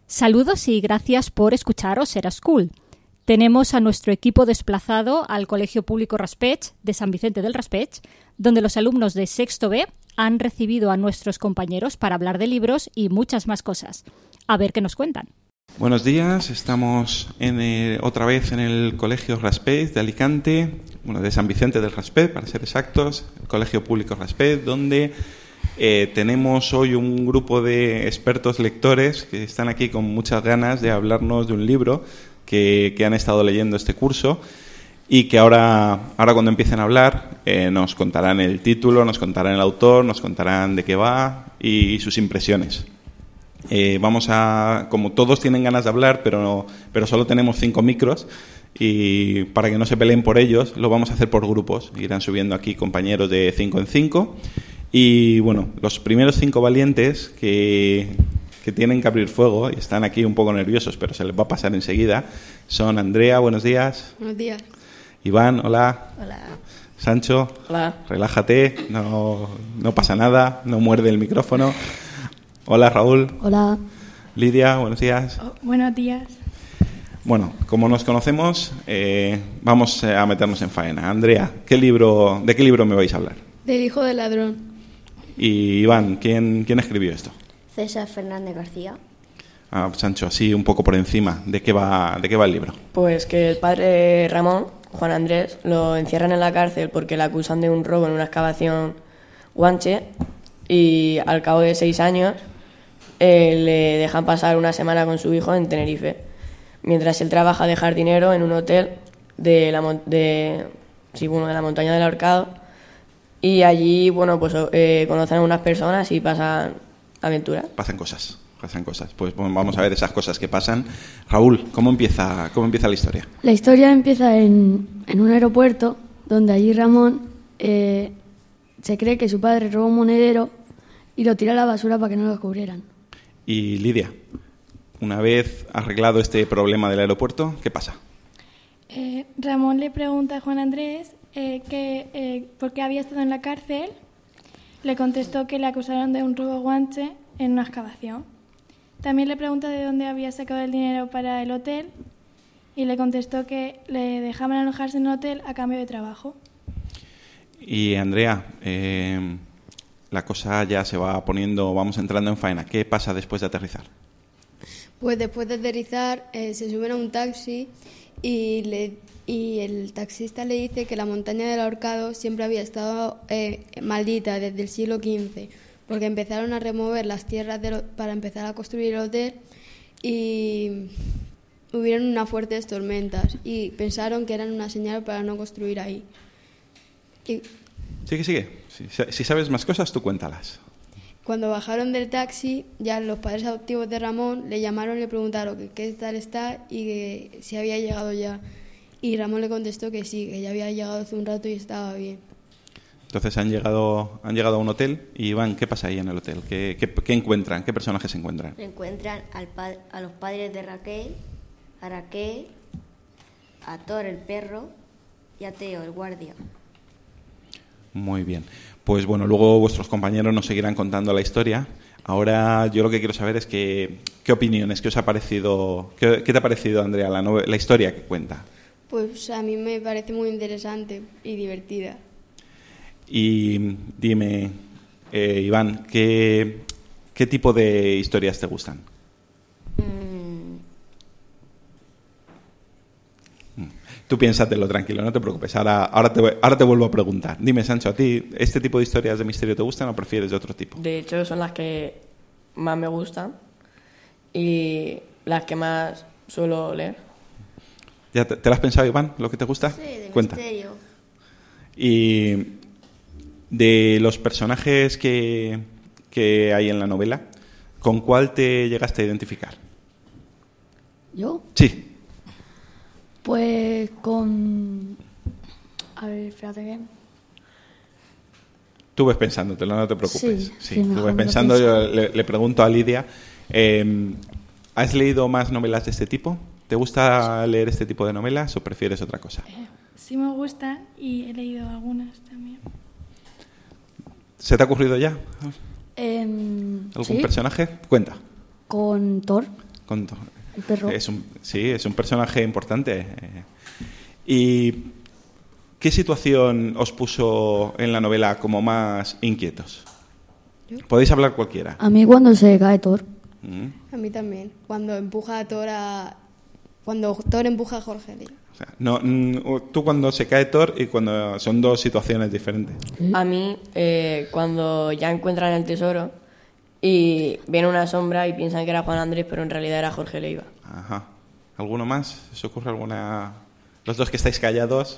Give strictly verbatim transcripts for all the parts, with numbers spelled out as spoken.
Saludos y gracias por escuchar Osera School. Tenemos a nuestro equipo desplazado al Colegio Público Raspech de San Vicente del Raspech, donde los alumnos de sexto B han recibido a nuestros compañeros para hablar de libros y muchas más cosas. A ver qué nos cuentan. Buenos días, estamos en el, otra vez en el Colegio Raspech de Alicante, bueno, de San Vicente del Raspech, para ser exactos, el Colegio Público Raspech, donde eh, tenemos hoy un grupo de expertos lectores que están aquí con muchas ganas de hablarnos de un libro que, que han estado leyendo este curso y que ahora, ahora cuando empiecen a hablar eh, nos contarán el título, nos contarán el autor, nos contarán de qué va y, y sus impresiones. Eh, vamos a, como todos tienen ganas de hablar, pero, no, pero solo tenemos cinco micros y para que no se peleen por ellos, lo vamos a hacer por grupos. Irán subiendo aquí compañeros de cinco en cinco y bueno, los primeros cinco valientes que, que tienen que abrir fuego y están aquí un poco nerviosos, pero se les va a pasar enseguida, son Andrea, buenos días. Buenos días. Iván, hola. Hola. Sancho, hola. Relájate, no, no pasa nada, no muerde el micrófono. Hola, Raúl. Hola. Lidia, buenos días. Oh, buenos días. Bueno, como nos conocemos, eh, vamos a meternos en faena. Andrea, ¿qué libro, ¿de qué libro me vais a hablar? Del hijo del ladrón. Y Iván, ¿quién, quién escribió esto? César Fernández García. Ah, Sancho, así un poco por encima, ¿de qué va, de qué va el libro? Pues que el padre Ramón, Juan Andrés, lo encierran en la cárcel porque le acusan de un robo en una excavación guanche y al cabo de seis años eh, le dejan pasar una semana con su hijo en Tenerife, mientras él trabaja de jardinero en un hotel de la, de, sí, bueno, de la montaña del Ahorcado. Y allí, bueno, pues eh, conocen a unas personas y pasan aventuras. Pasan cosas, pasan cosas. Pues bueno, vamos a ver esas cosas que pasan. Raúl, ¿cómo empieza, cómo empieza la historia? La historia empieza en, en un aeropuerto, donde allí Ramón eh, se cree que su padre roba un monedero y lo tira a la basura para que no lo descubrieran. Y Lidia, una vez arreglado este problema del aeropuerto, ¿qué pasa? Eh, Ramón le pregunta a Juan Andrés eh, que, eh, por qué había estado en la cárcel. Le contestó que le acusaron de un robo guanche en una excavación. También le pregunta de dónde había sacado el dinero para el hotel y le contestó que le dejaban alojarse en el hotel a cambio de trabajo. Y Andrea, eh, la cosa ya se va poniendo, vamos entrando en faena. ¿Qué pasa después de aterrizar? Pues después de aterrizar eh, se suben a un taxi y, le, y el taxista le dice que la montaña del Ahorcado siempre había estado eh, maldita desde el siglo quince, porque empezaron a remover las tierras de lo, para empezar a construir el hotel y hubieron unas fuertes tormentas y pensaron que eran una señal para no construir ahí. Y Sigue, sigue. Si, si sabes más cosas, tú cuéntalas. cuando bajaron del taxi, ya los padres adoptivos de Ramón le llamaron y le preguntaron que qué tal está y que si había llegado ya. Y Ramón le contestó que sí, que ya había llegado hace un rato y estaba bien. Entonces han llegado, han llegado a un hotel y Iván, ¿qué pasa ahí en el hotel? ¿Qué, qué, qué encuentran? ¿Qué personajes se encuentran? Se encuentran al pa- a los padres de Raquel, a Raquel, a Thor el perro y a Teo el guardia. Muy bien. Pues bueno, luego vuestros compañeros nos seguirán contando la historia. Ahora yo lo que quiero saber es que, qué opiniones, qué os ha parecido, qué, qué te ha parecido, Andrea, la, nove- la historia que cuenta. Pues a mí me parece muy interesante y divertida. Y dime, eh, Iván, ¿qué, ¿qué tipo de historias te gustan? Mm, Tú piénsatelo, tranquilo, no te preocupes. Ahora, ahora, te, ahora te vuelvo a preguntar. Dime, Sancho, ¿a ti este tipo de historias de misterio te gustan o prefieres de otro tipo? De hecho, son las que más me gustan y las que más suelo leer. ¿Ya te, te lo has pensado, Iván, lo que te gusta? sí, de Cuenta. misterio. Y de los personajes que, que hay en la novela, ¿con cuál te llegaste a identificar? ¿Yo? Sí. Pues con... A ver, espérate que... Tú ves pensándotelo, no te preocupes. Sí, sí, tú mejor ves me lo pensando, pienso. yo le, le pregunto a Lidia, eh, ¿has leído más novelas de este tipo? ¿Te gusta leer este tipo de novelas o prefieres otra cosa? Eh, sí me gusta y he leído algunas también. ¿Se te ha ocurrido ya Eh, algún ¿sí? personaje? Cuenta. Con Thor. Con, El perro. es un, sí, es un personaje importante. Eh, ¿Y qué situación os puso en la novela como más inquietos? Podéis hablar cualquiera. A mí cuando se cae Thor. Mm. A mí también. Cuando empuja a Thor a... Cuando Thor empuja a Jorge. O sea, no, mm, tú cuando se cae Thor y cuando son dos situaciones diferentes. A mí, eh, cuando ya encuentran el tesoro y viene una sombra y piensan que era Juan Andrés, pero en realidad era Jorge Leiva. Ajá. ¿Alguno más? ¿Os ocurre alguna...? Los dos que estáis callados.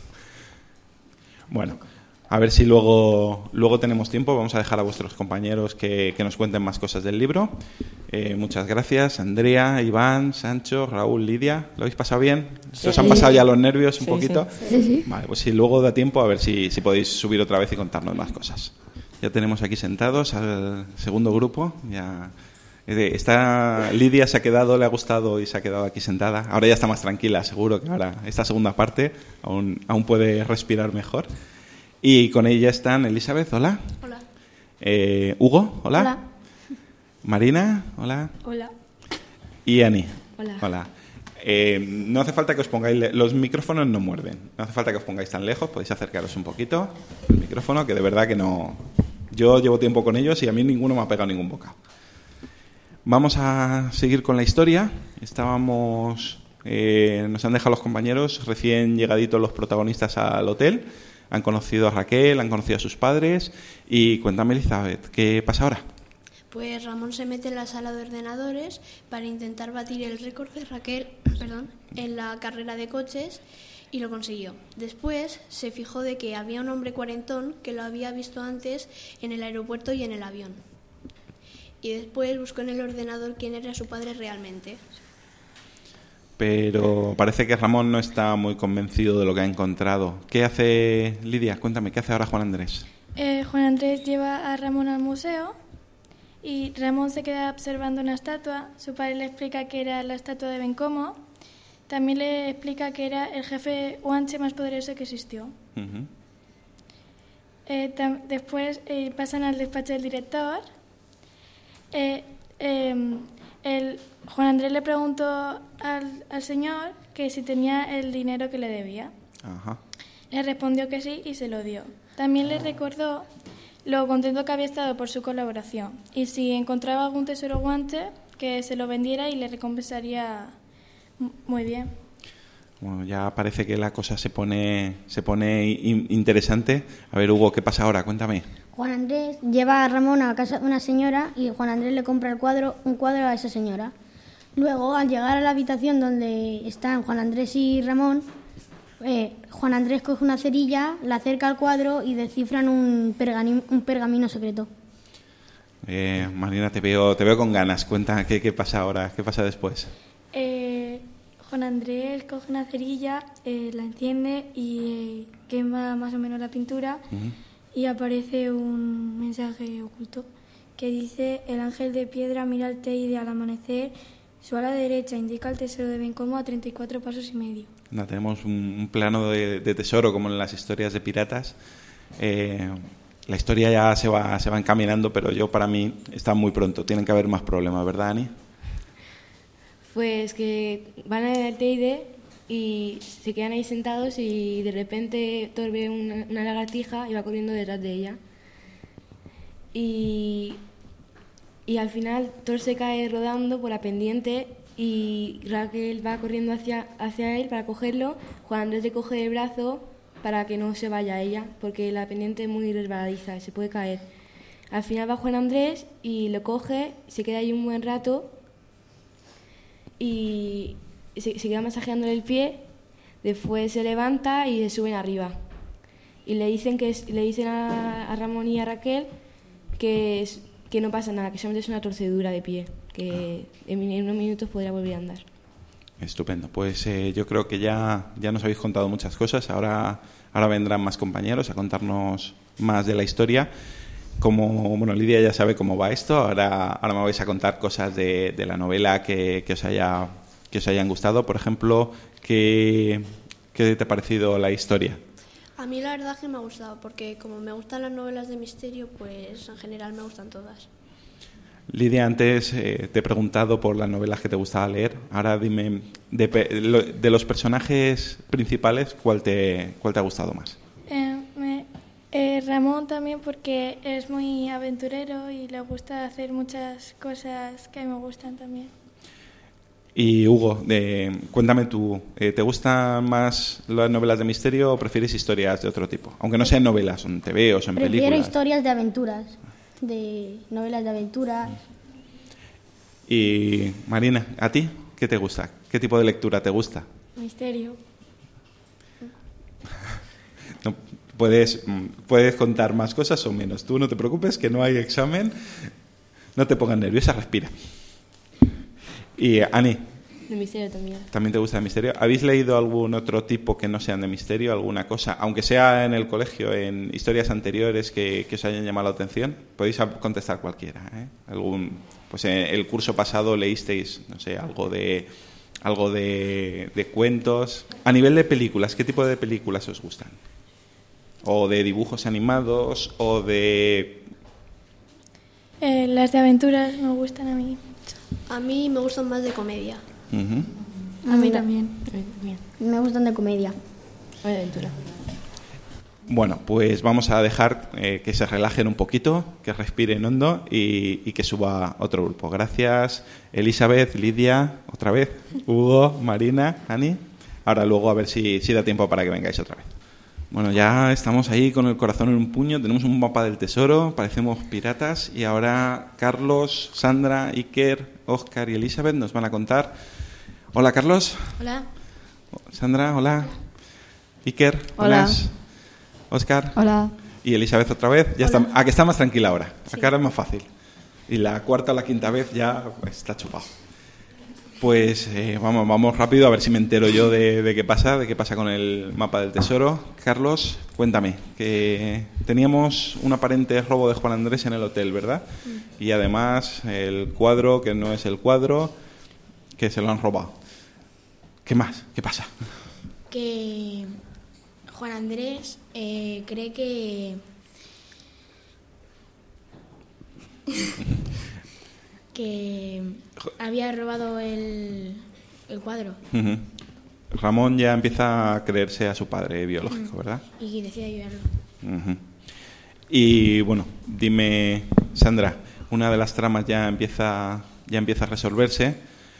Bueno, a ver si luego, luego tenemos tiempo. Vamos a dejar a vuestros compañeros que, que nos cuenten más cosas del libro. Eh, muchas gracias, Andrea, Iván, Sancho, Raúl, Lidia. ¿Lo habéis pasado bien? ¿Se os han pasado ya los nervios un Sí, poquito? Sí, sí. Vale, pues si luego da tiempo, a ver si, si podéis subir otra vez y contarnos más cosas. Ya tenemos aquí sentados al segundo grupo. Ya eh, está Lidia se ha quedado, le ha gustado y se ha quedado aquí sentada. Ahora ya está más tranquila, seguro que ahora esta segunda parte aún, aún puede respirar mejor. Y con ella están Elizabeth, hola. Hola. Eh, Hugo, hola. Hola. Marina, hola. Hola. Y Ani. Hola. Hola. Eh, no hace falta que os pongáis... le- Los micrófonos no muerden. No hace falta que os pongáis tan lejos. Podéis acercaros un poquito al micrófono, que de verdad que no... Yo llevo tiempo con ellos y a mí ninguno me ha pegado ningún bocado. Vamos a seguir con la historia. Estábamos... eh, nos han dejado los compañeros recién llegaditos los protagonistas al hotel. Han conocido a Raquel, han conocido a sus padres. Y cuéntame, Elizabeth, ¿qué pasa ahora? Pues Ramón se mete en la sala de ordenadores para intentar batir el récord de Raquel, perdón, en la carrera de coches y lo consiguió. Después se fijó de que había un hombre cuarentón que lo había visto antes en el aeropuerto y en el avión. Y después buscó en el ordenador quién era su padre realmente. Pero parece que Ramón no está muy convencido de lo que ha encontrado. ¿Qué hace Lidia? Cuéntame, ¿qué hace ahora Juan Andrés? Eh, Juan Andrés lleva a Ramón al museo y Ramón se queda observando una estatua. Su padre le explica que era la estatua de Bencomo. También le explica que era el jefe guanche más poderoso que existió. Uh-huh. Eh, tam- después eh, pasan al despacho del director. Eh, eh, el, Juan Andrés le preguntó al, al señor que si tenía el dinero que le debía. Ajá. Le respondió que sí y se lo dio. También le recordó lo contento que había estado por su colaboración y si encontraba algún tesoro guanche que se lo vendiera y le recompensaría m- muy bien. Bueno, ya parece que la cosa se pone se pone in- interesante. A ver, Hugo, ¿qué pasa ahora? Cuéntame. Juan Andrés lleva a Ramón a casa de una señora y Juan Andrés le compra el cuadro, un cuadro a esa señora. Luego, al llegar a la habitación donde están Juan Andrés y Ramón, eh, Juan Andrés coge una cerilla, la acerca al cuadro y descifran un, pergani- un pergamino secreto. Eh, Marina, te veo te veo con ganas. Cuenta qué, qué pasa ahora, qué pasa después. Eh, Juan Andrés coge una cerilla, eh, la enciende y eh, quema más o menos la pintura. Uh-huh. Y aparece un mensaje oculto que dice: el ángel de piedra mira al Teide al amanecer, su ala derecha indica el tesoro de Bencomo a treinta y cuatro pasos y medio. No, tenemos un, un plano de, de tesoro como en las historias de piratas. Eh, la historia ya se va, se va encaminando, pero yo para mí está muy pronto. Tienen que haber más problemas, ¿verdad, Ani? Pues que van al Teide y se quedan ahí sentados y de repente Thor ve una, una lagartija y va corriendo detrás de ella. Y, y al final Thor se cae rodando por la pendiente y Raquel va corriendo hacia, hacia él para cogerlo. Juan Andrés le coge el brazo para que no se vaya ella, porque la pendiente es muy resbaladiza y se puede caer. Al final va Juan Andrés y lo coge, se queda ahí un buen rato y se, se queda masajeándole el pie. Después se levanta y se suben arriba y le dicen que es, le dicen a, a Ramón y a Raquel que, es, que no pasa nada, que solamente es una torcedura de pie, que en, en unos minutos podrá volver a andar. Estupendo. Pues eh, yo creo que ya, ya nos habéis contado muchas cosas. Ahora, ahora vendrán más compañeros a contarnos más de la historia. Como bueno, Lidia ya sabe cómo va esto, ahora, ahora me vais a contar cosas de, de la novela que, que, os haya, que os hayan gustado. Por ejemplo, ¿qué, qué te ha parecido la historia? A mí la verdad que me ha gustado, porque como me gustan las novelas de misterio, pues en general me gustan todas. Lidia, antes eh, te he preguntado por las novelas que te gustaba leer. Ahora dime, de, de los personajes principales, ¿cuál te, cuál te ha gustado más? Eh, me, eh, Ramón también, porque es muy aventurero y le gusta hacer muchas cosas que me gustan también. Y Hugo, de, cuéntame tú, eh, ¿te gustan más las novelas de misterio o prefieres historias de otro tipo? Aunque no sean novelas, son T V o son Prefiero películas. historias de aventuras, de novelas de aventuras. Y Marina, ¿a ti qué te gusta? ¿Qué tipo de lectura te gusta? Misterio. No, puedes, puedes contar más cosas o menos. Tú no te preocupes, que no hay examen. No te pongas nerviosa, respira. Y Ani, De misterio también. ¿también te gusta el misterio? ¿Habéis leído algún otro tipo que no sean de misterio? ¿Alguna cosa? Aunque sea en el colegio, en historias anteriores que, que os hayan llamado la atención. Podéis contestar cualquiera, ¿eh? Algún, pues en el curso pasado leísteis, no sé, algo de algo de, de cuentos. A nivel de películas, ¿qué tipo de películas os gustan? ¿O de dibujos animados? ¿O de...? Eh, las de aventuras me gustan a mí. A mí me gustan más de comedia. Uh-huh. A mí también. Me gustan de comedia. O de aventura. Bueno, pues vamos a dejar eh, que se relajen un poquito, que respiren hondo y, y que suba otro grupo. Gracias, Elizabeth, Lidia, otra vez, Hugo, Marina, Ani. Ahora luego a ver si, si da tiempo para que vengáis otra vez. Bueno, ya estamos ahí con el corazón en un puño, tenemos un mapa del tesoro, parecemos piratas y ahora Carlos, Sandra, Iker, Óscar y Elizabeth nos van a contar. Hola, Carlos. Hola. Sandra, hola. Iker, Hola. buenas. Óscar. Hola. Y Elizabeth otra vez. Ya está, ah, que está más tranquila ahora. Sí. Acá ahora es más fácil. Y la cuarta o la quinta vez ya está chupado. Pues eh, vamos, vamos rápido a ver si me entero yo de, de qué pasa, de qué pasa con el mapa del tesoro. Carlos, cuéntame, que teníamos un aparente robo de Juan Andrés en el hotel, ¿verdad? Mm. Y además el cuadro, que no es el cuadro, que se lo han robado. ¿Qué más? ¿Qué pasa? Que Juan Andrés eh, cree que... que había robado el, el cuadro. Uh-huh. Ramón ya empieza a creerse a su padre biológico, uh-huh. ¿verdad? Y decide ayudarlo. Uh-huh. Y bueno, dime, Sandra, una de las tramas ya empieza, ya empieza a resolverse.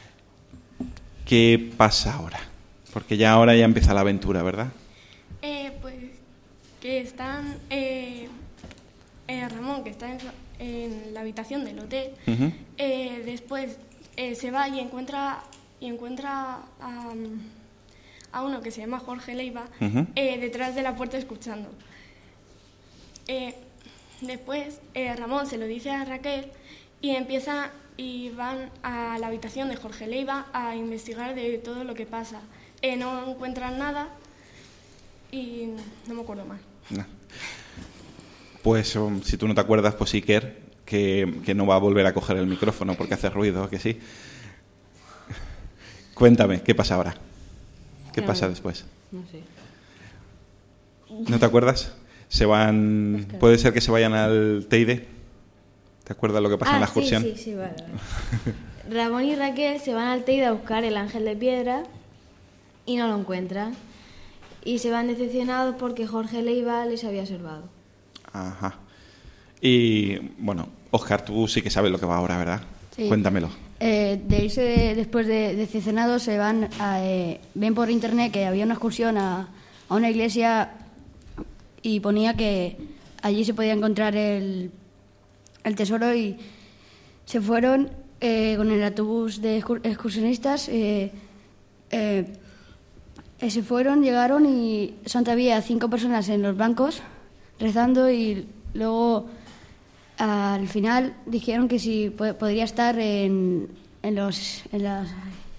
¿Qué pasa ahora? Porque ya ahora ya empieza la aventura, ¿verdad? Eh, pues que están... Eh, eh, Ramón, que está en, en la habitación del hotel, uh-huh. eh, después eh, se va y encuentra, y encuentra a, a uno que se llama Jorge Leiva uh-huh. eh, detrás de la puerta escuchando. Eh, después eh, Ramón se lo dice a Raquel y empieza y van a la habitación de Jorge Leiva a investigar de todo lo que pasa. Eh, no encuentran nada y no me acuerdo más. No. Pues um, si tú no te acuerdas, pues Iker, que, que no va a volver a coger el micrófono porque hace ruido, que sí. Cuéntame, ¿qué pasa ahora? ¿Qué no, pasa después? No sé. ¿No te acuerdas? Se van... Es que... ¿Puede ser que se vayan al Teide? ¿Te acuerdas lo que pasa ah, en la excursión? Sí, sí, sí, vale, vale. Ramón y Raquel se van al Teide a buscar el ángel de piedra y no lo encuentran. Y se van decepcionados porque Jorge Leiva les había salvado. Ajá. Y, bueno, Óscar, tú sí que sabes lo que va ahora, ¿verdad? Sí. Cuéntamelo. Eh, de irse de, después de decepcionados, se van a, eh, ven por internet que había una excursión a, a una iglesia y ponía que allí se podía encontrar el, el tesoro y se fueron eh, con el autobús de excursionistas. Eh, eh, eh, se fueron, llegaron y solo había cinco personas en los bancos rezando y luego al final dijeron que si po- podría estar en, en los en las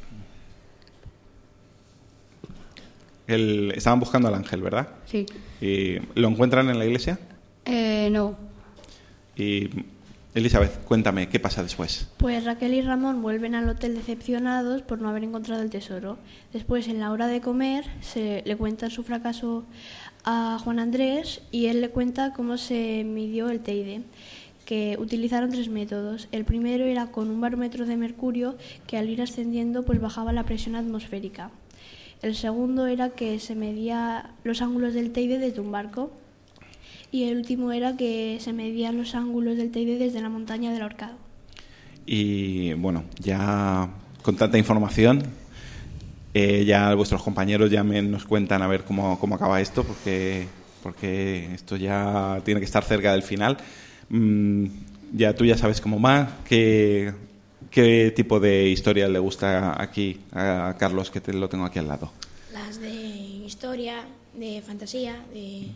El, estaban buscando al ángel, ¿verdad? sí. ¿Y lo encuentran en la iglesia? Eh, no. Y Elizabeth, cuéntame, ¿qué pasa después? Pues Raquel y Ramón vuelven al hotel decepcionados por no haber encontrado el tesoro. Después, en la hora de comer, se le cuentan su fracaso a Juan Andrés y él le cuenta cómo se midió el Teide, que utilizaron tres métodos. El primero era con un barómetro de mercurio que al ir ascendiendo pues bajaba la presión atmosférica. El segundo era que se medía los ángulos del Teide desde un barco. Y el último era que se medían los ángulos del Teide desde la montaña del Ahorcado. Y bueno, ya con tanta información, eh, ya vuestros compañeros ya me, nos cuentan a ver cómo, cómo acaba esto, porque, porque esto ya tiene que estar cerca del final. Mm, ya tú ya sabes cómo va. ¿Qué, qué tipo de historia le gusta aquí a Carlos, que te lo tengo aquí al lado? Las de historia, de fantasía, de...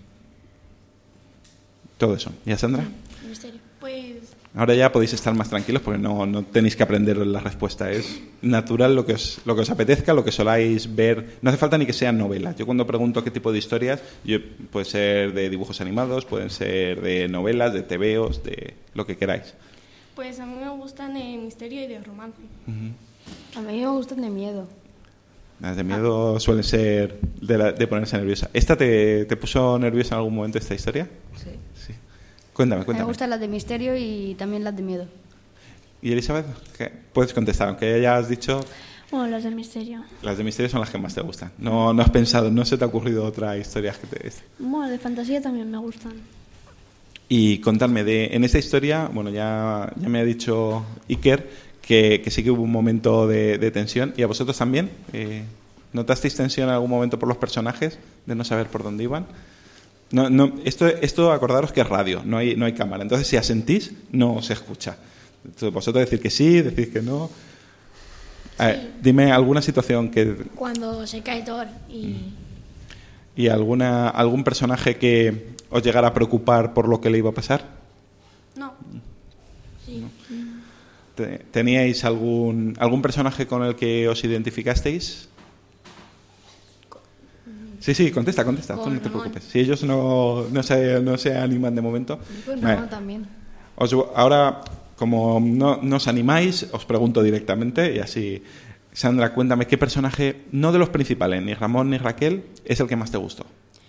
Todo eso. ¿Y a Sandra? Misterio. Pues... Ahora ya podéis estar más tranquilos porque no, no tenéis que aprender la respuesta. Es natural lo que, os, lo que os apetezca, lo que soláis ver. No hace falta ni que sean novelas. Yo cuando pregunto qué tipo de historias, yo, puede ser de dibujos animados, pueden ser de novelas, de tebeos, de lo que queráis. Pues a mí me gustan de misterio y de romance. Uh-huh. A mí me gustan de miedo. Las de miedo suelen ser de, la, de ponerse nerviosa. ¿Esta te, te puso nerviosa en algún momento esta historia? Sí. Sí. Cuéntame, cuéntame. Me gustan las de misterio y también las de miedo. ¿Y Elizabeth? ¿Qué? Puedes contestar, aunque ya has dicho... Bueno, las de misterio. Las de misterio son las que más te gustan. No, no has pensado, no se te ha ocurrido otra historia que te... Bueno, de fantasía también me gustan. Y contadme, de, en esta historia, bueno, ya, ya me ha dicho Iker que, que sí que hubo un momento de, de tensión. ¿Y a vosotros también? Eh, ¿Notasteis tensión en algún momento por los personajes, de no saber por dónde iban? No, no, esto, esto acordaros que es radio, no hay, no hay cámara. Entonces, si asentís, no se escucha. Entonces, vosotros decir que sí, decís que no. A ver, dime alguna situación que... Cuando se cae Thor y... ¿Y alguna, algún personaje que os llegara a preocupar por lo que le iba a pasar? No. Sí. No. ¿Teníais algún, algún personaje con el que os identificasteis? Sí, sí, contesta, contesta, tú no te preocupes. Si ellos no, no, se, no se animan de momento... Pues Ramón también. Os, ahora, como no, no os animáis, os pregunto directamente y así... Sandra, cuéntame, ¿qué personaje, no de los principales, ni Ramón ni Raquel, es el que más te gustó?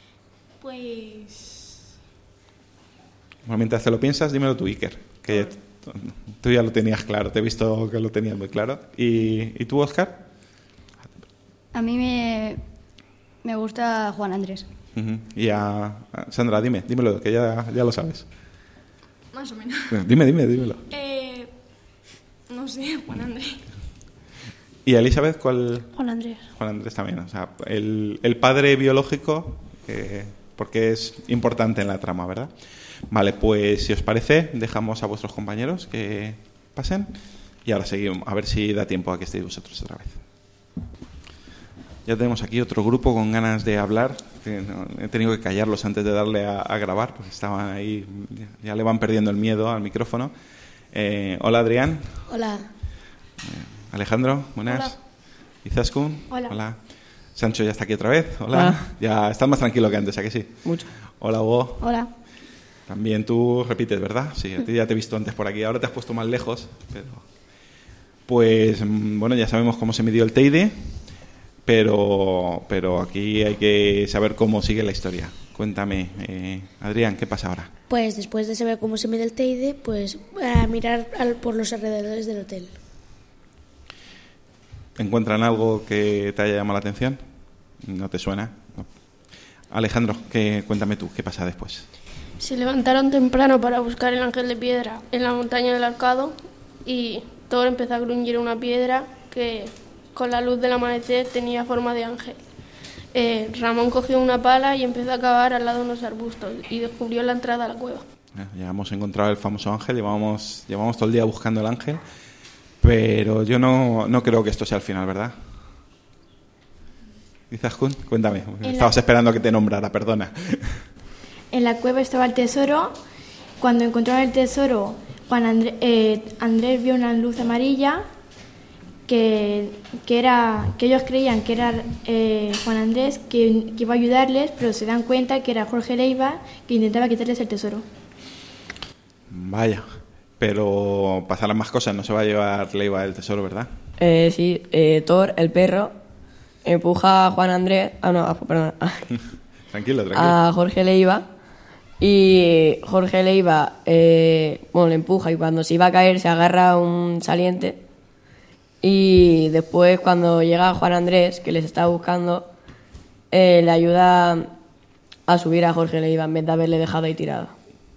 Pues... Bueno, mientras te lo piensas, dímelo tú, Iker, que tú ya lo tenías claro, te he visto que lo tenías muy claro. ¿Y, y tú, Óscar? A mí me, me gusta Juan Andrés. Uh-huh. Y a, a Sandra, dime, dímelo, que ya, ya lo sabes. Más o menos. Dime, dime, dímelo. Eh, no sé, Juan Andrés. ¿Y a Elizabeth cuál? Juan Andrés. Juan Andrés también, o sea, el, el padre biológico, eh, porque es importante en la trama, ¿verdad? Vale, pues si os parece, dejamos a vuestros compañeros que pasen y ahora seguimos, a ver si da tiempo a que estéis vosotros otra vez. Ya tenemos aquí otro grupo con ganas de hablar. He tenido que callarlos antes de darle a, a grabar, porque estaban ahí, ya le van perdiendo el miedo al micrófono. Eh, hola, Adrián. Hola. Eh, Alejandro, buenas. Hola. Izaskun. Hola. Hola. Sancho ya está aquí otra vez. Hola. Hola. Ya estás más tranquilo que antes, ¿a que sí? Mucho. Hola, Hugo. Hola. También tú repites, ¿verdad? Sí, a ti ya te he visto antes por aquí. Ahora te has puesto más lejos. Pero... Pues, bueno, ya sabemos cómo se midió el Teide, pero, pero aquí hay que saber cómo sigue la historia. Cuéntame, eh, Adrián, ¿qué pasa ahora? Pues después de saber cómo se mide el Teide, pues a mirar al, por los alrededores del hotel. ¿Encuentran algo que te haya llamado la atención? ¿No te suena? No. Alejandro, ¿qué, cuéntame tú, ¿qué pasa después? Se levantaron temprano para buscar el ángel de piedra en la montaña del Ahorcado y Thor empezó a gruñir una piedra que con la luz del amanecer tenía forma de ángel. Eh, Ramón cogió una pala y empezó a cavar al lado de unos arbustos y descubrió la entrada a la cueva. Ya hemos encontrado el famoso ángel, llevamos, llevamos todo el día buscando el ángel. Pero yo no, no creo que esto sea el final, ¿verdad? Izaskun, cuéntame. Estabas esperando a que te nombrara, perdona. En la cueva estaba el tesoro. Cuando encontraron el tesoro, Juan André, eh, Andrés vio una luz amarilla que, que, era, que ellos creían que era eh, Juan Andrés, que, que iba a ayudarles, pero se dan cuenta que era Jorge Leiva, que intentaba quitarles el tesoro. Vaya. Pero pasarán más cosas, no se va a llevar Leiva el tesoro, ¿verdad? Eh, sí, eh, Thor, el perro, empuja a Juan Andrés, ah no, a, perdón, a, tranquilo, tranquilo. a Jorge Leiva Y Jorge Leiva, eh, bueno, le empuja y cuando se iba a caer se agarra a un saliente. Y después, cuando llega Juan Andrés, que les está buscando, eh, le ayuda a subir a Jorge Leiva en vez de haberle dejado ahí tirado.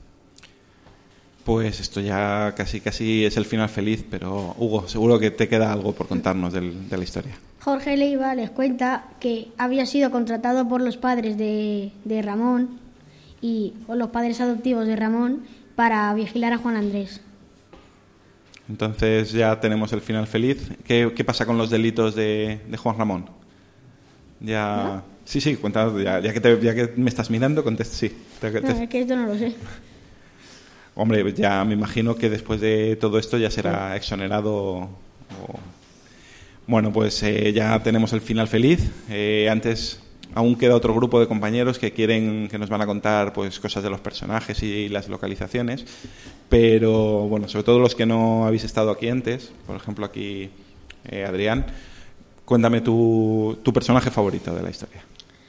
Pues esto ya casi casi es el final feliz, pero Hugo, seguro que te queda algo por contarnos del, de la historia. Jorge Leiva les cuenta que había sido contratado por los padres de, de Ramón y o los padres adoptivos de Ramón para vigilar a Juan Andrés. Entonces ya tenemos el final feliz. ¿Qué, qué pasa con los delitos de, de Juan Ramón? Ya... ¿No? Sí, sí, cuéntanos, ya, ya, que te, ya que me estás mirando, contesta, sí. Te, te... No, es que esto no lo sé. Hombre, ya me imagino que después de todo esto ya será exonerado. O... Bueno, pues eh, ya tenemos el final feliz. Eh, antes aún queda otro grupo de compañeros que quieren, que nos van a contar pues cosas de los personajes y las localizaciones. Pero bueno, sobre todo los que no habéis estado aquí antes, por ejemplo aquí eh, Adrián, cuéntame tu, tu personaje favorito de la historia.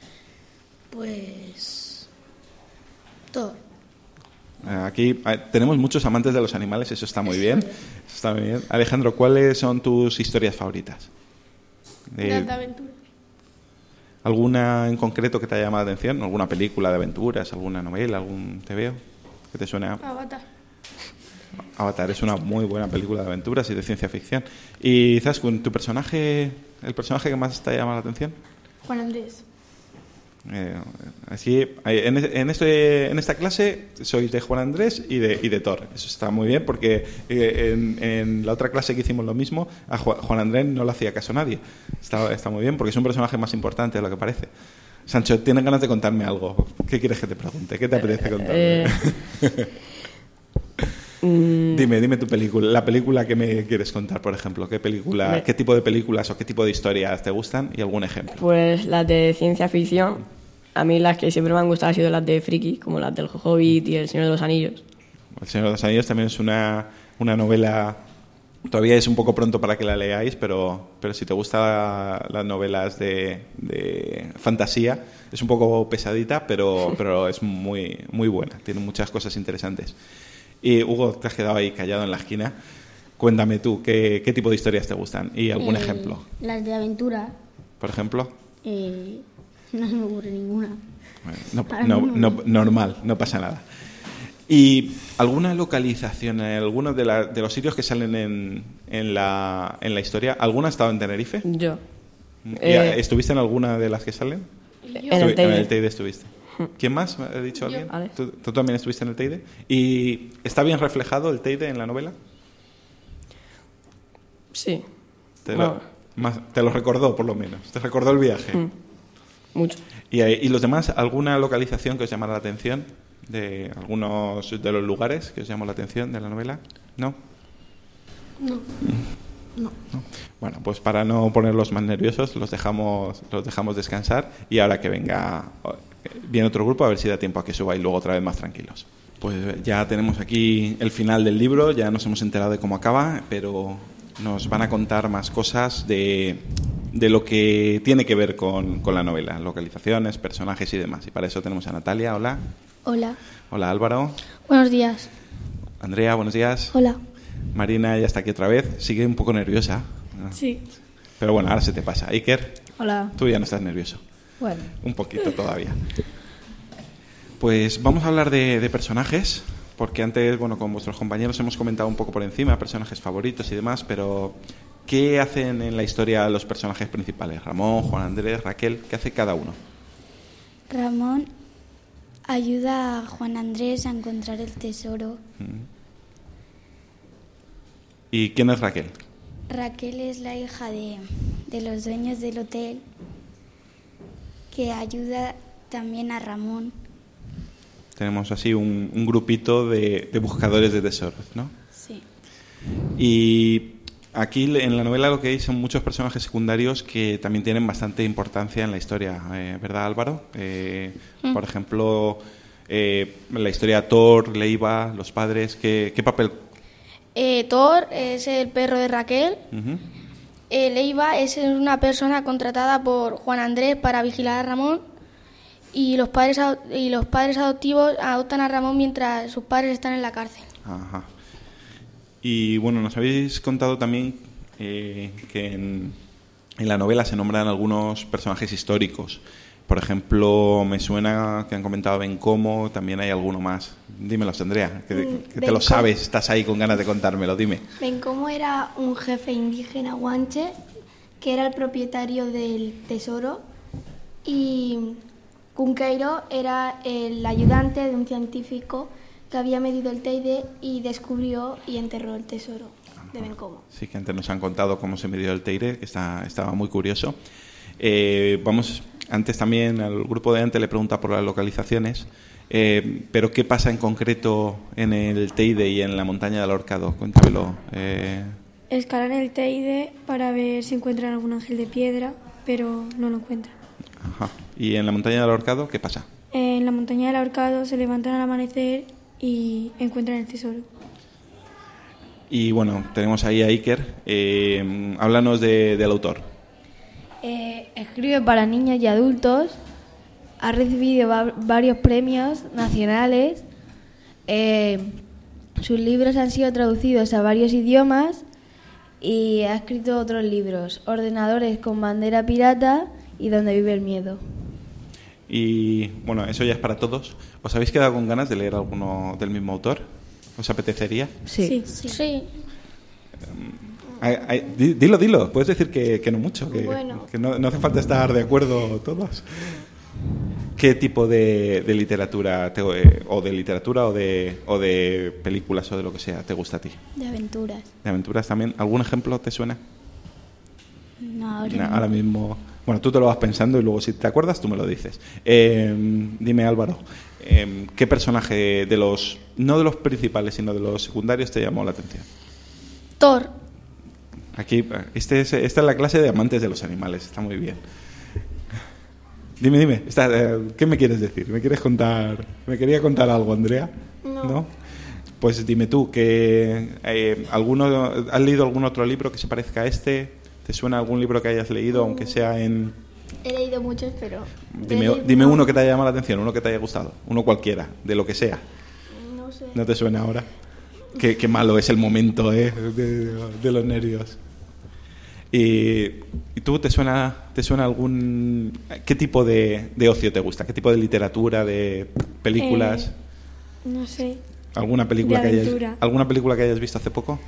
Pues... Thor. Aquí eh, tenemos muchos amantes de los animales, eso está muy bien. Eso está muy bien. Alejandro, ¿cuáles son tus historias favoritas? Eh, Las de aventura. ¿Alguna en concreto que te haya llamado la atención? ¿Alguna película de aventuras? ¿Alguna novela? ¿Algún T V O que te suene a... Avatar. Avatar es una muy buena película de aventuras y de ciencia ficción. Y Zaskun, ¿tu personaje, el personaje que más te ha llamado la atención? Juan Andrés. Eh, así, en, en, este, en esta clase soy de Juan Andrés y de, y de Thor. Eso está muy bien porque eh, en, en la otra clase que hicimos lo mismo, a Juan Andrés no le hacía caso a nadie. Está, está muy bien porque es un personaje más importante de lo que parece. Sancho, ¿tienes ganas de contarme algo? ¿Qué quieres que te pregunte? ¿Qué te apetece contarme? Eh... Dime, dime tu película, la película que me quieres contar, por ejemplo. ¿Qué película, Me... qué tipo de películas o qué tipo de historias te gustan y algún ejemplo? Pues las de ciencia ficción. A mí las que siempre me han gustado han sido las de friki, como las del Hobbit y El Señor de los Anillos. El Señor de los Anillos también es una, una novela, todavía es un poco pronto para que la leáis, pero, pero si te gustan las novelas de, de fantasía, es un poco pesadita, pero, pero es muy, muy buena, tiene muchas cosas interesantes. Y Hugo, te has quedado ahí callado en la esquina. Cuéntame tú, ¿qué, qué tipo de historias te gustan? Y algún eh, ejemplo. Las de aventura. ¿Por ejemplo? Eh, no se me ocurre ninguna. No, no, no, normal, no pasa nada. ¿Y alguna localización, alguno de, la, de los sitios que salen en, en, la, en la historia, alguna ha estado en Tenerife? Yo. Eh, ¿Estuviste en alguna de las que salen? En el Teide. En el Teide estuviste. ¿Quién más? ¿Me ha dicho alguien? Vale. ¿Tú, ¿Tú también estuviste en el Teide? ¿Y está bien reflejado el Teide en la novela? Sí. Te lo, no. más, te lo recordó, por lo menos. ¿Te recordó el viaje? Mm. Mucho. ¿Y, ¿Y los demás, alguna localización que os llamara la atención? ¿De algunos de los lugares que os llamó la atención de la novela? ¿No? No. No. No. Bueno, pues para no ponerlos más nerviosos, los dejamos, los dejamos descansar y ahora que venga... Viene otro grupo, a ver si da tiempo a que suba y luego otra vez más tranquilos. Pues ya tenemos aquí el final del libro, ya nos hemos enterado de cómo acaba, pero nos van a contar más cosas de, de lo que tiene que ver con, con la novela, localizaciones, personajes y demás. Y para eso tenemos a Natalia, hola. Hola. Hola Álvaro. Buenos días. Andrea, buenos días. Hola. Marina ya está aquí otra vez, sigue un poco nerviosa. Sí. Pero bueno, ahora se te pasa. Iker. Hola. Tú ya no estás nervioso. Bueno. Un poquito todavía. Pues vamos a hablar de, de personajes, porque antes, bueno, con vuestros compañeros hemos comentado un poco por encima personajes favoritos y demás, pero ¿qué hacen en la historia los personajes principales? Ramón, Juan Andrés, Raquel, ¿qué hace cada uno? Ramón ayuda a Juan Andrés a encontrar el tesoro. ¿Y quién es Raquel? Raquel es la hija de, de los dueños del hotel, que ayuda también a Ramón. Tenemos así un, un grupito de, de buscadores de tesoros, ¿no? Sí. Y aquí en la novela lo que hay son muchos personajes secundarios que también tienen bastante importancia en la historia, eh, ¿verdad, Álvaro? Eh, mm. Por ejemplo, eh, la historia de Thor, Leiva, los padres, ¿qué, qué papel? Eh, Thor es el perro de Raquel. Uh-huh. Eh, Leiva es una persona contratada por Juan Andrés para vigilar a Ramón. y los padres ado- y los padres adoptivos adoptan a Ramón mientras sus padres están en la cárcel. Ajá. Y bueno, nos habéis contado también eh, que en, en la novela se nombran algunos personajes históricos. Por ejemplo, me suena que han comentado Bencomo, también hay alguno más. Dímelos, Andrea, que, que te Bencomo. lo sabes, estás ahí con ganas de contármelo, dime. Bencomo era un jefe indígena guanche que era el propietario del tesoro y Cunqueiro era el ayudante de un científico que había medido el Teide y descubrió y enterró el tesoro de Bencomo. Sí, que antes nos han contado cómo se midió el Teide, que está, estaba muy curioso. Eh, vamos, antes también al grupo de antes le pregunta por las localizaciones, eh, pero ¿qué pasa en concreto en el Teide y en la montaña del Ahorcado? Cuéntamelo. Eh, Escalan el Teide para ver si encuentran algún ángel de piedra, pero no lo encuentran. ajá. ¿Y en la montaña del Ahorcado qué pasa? En la montaña del Ahorcado se levantan al amanecer y encuentran el tesoro. Y bueno, tenemos ahí a Iker. Eh, háblanos de, del autor. Eh, escribe para niños y adultos, ha recibido va- varios premios nacionales, eh, sus libros han sido traducidos a varios idiomas y ha escrito otros libros, Ordenadores con bandera pirata y Donde vive el miedo. Y bueno, eso ya es para todos. ¿Os habéis quedado con ganas de leer alguno del mismo autor? ¿Os apetecería? Sí. Sí. Sí. Ay, ay, di- dilo, dilo. Puedes decir que, que no mucho, que, Bueno. que no, no hace falta estar de acuerdo todos. ¿Qué tipo de, de literatura, te- eh, o de literatura o de, o de películas o de lo que sea, te gusta a ti? De aventuras. ¿De aventuras también? ¿Algún ejemplo te suena? No, ahora Nah, no. ahora mismo... Bueno, tú te lo vas pensando y luego si te acuerdas tú me lo dices. Eh, dime, Álvaro, eh, ¿qué personaje de los, no de los principales, sino de los secundarios te llamó la atención? Thor. Aquí, este es, esta es la clase de amantes de los animales, está muy bien. Dime, dime, está, eh, ¿qué me quieres decir? ¿Me quieres contar? ¿Me quería contar algo, Andrea? No. Pues dime tú, que eh, alguno, ¿has leído algún otro libro que se parezca a este? ¿Te suena algún libro que hayas leído, aunque sea en...? He leído muchos, pero... Dime, de- dime no, uno que te haya llamado la atención, uno que te haya gustado, uno cualquiera, de lo que sea. No sé. ¿No te suena ahora? Qué, qué malo es el momento, ¿eh? de, de los nervios. Y, ¿y tú te suena, te suena algún... ¿Qué tipo de, de ocio te gusta? ¿Qué tipo de literatura, de películas? Eh, no sé. ¿Alguna película de que hayas, aventura. ¿Alguna película que hayas visto hace poco?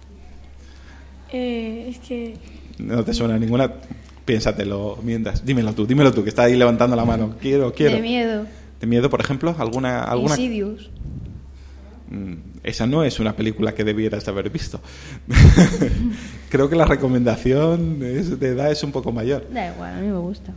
Eh, es que ¿No te suena ninguna? Piénsatelo mientras. Dímelo tú, dímelo tú, que está ahí levantando la mano. Quiero, quiero. De miedo. ¿De miedo, por ejemplo? ¿Alguna...? alguna... Insidious. Mm, Esa no es una película que debieras haber visto. Creo que la recomendación es- de edad es un poco mayor. Da igual, a mí me gusta.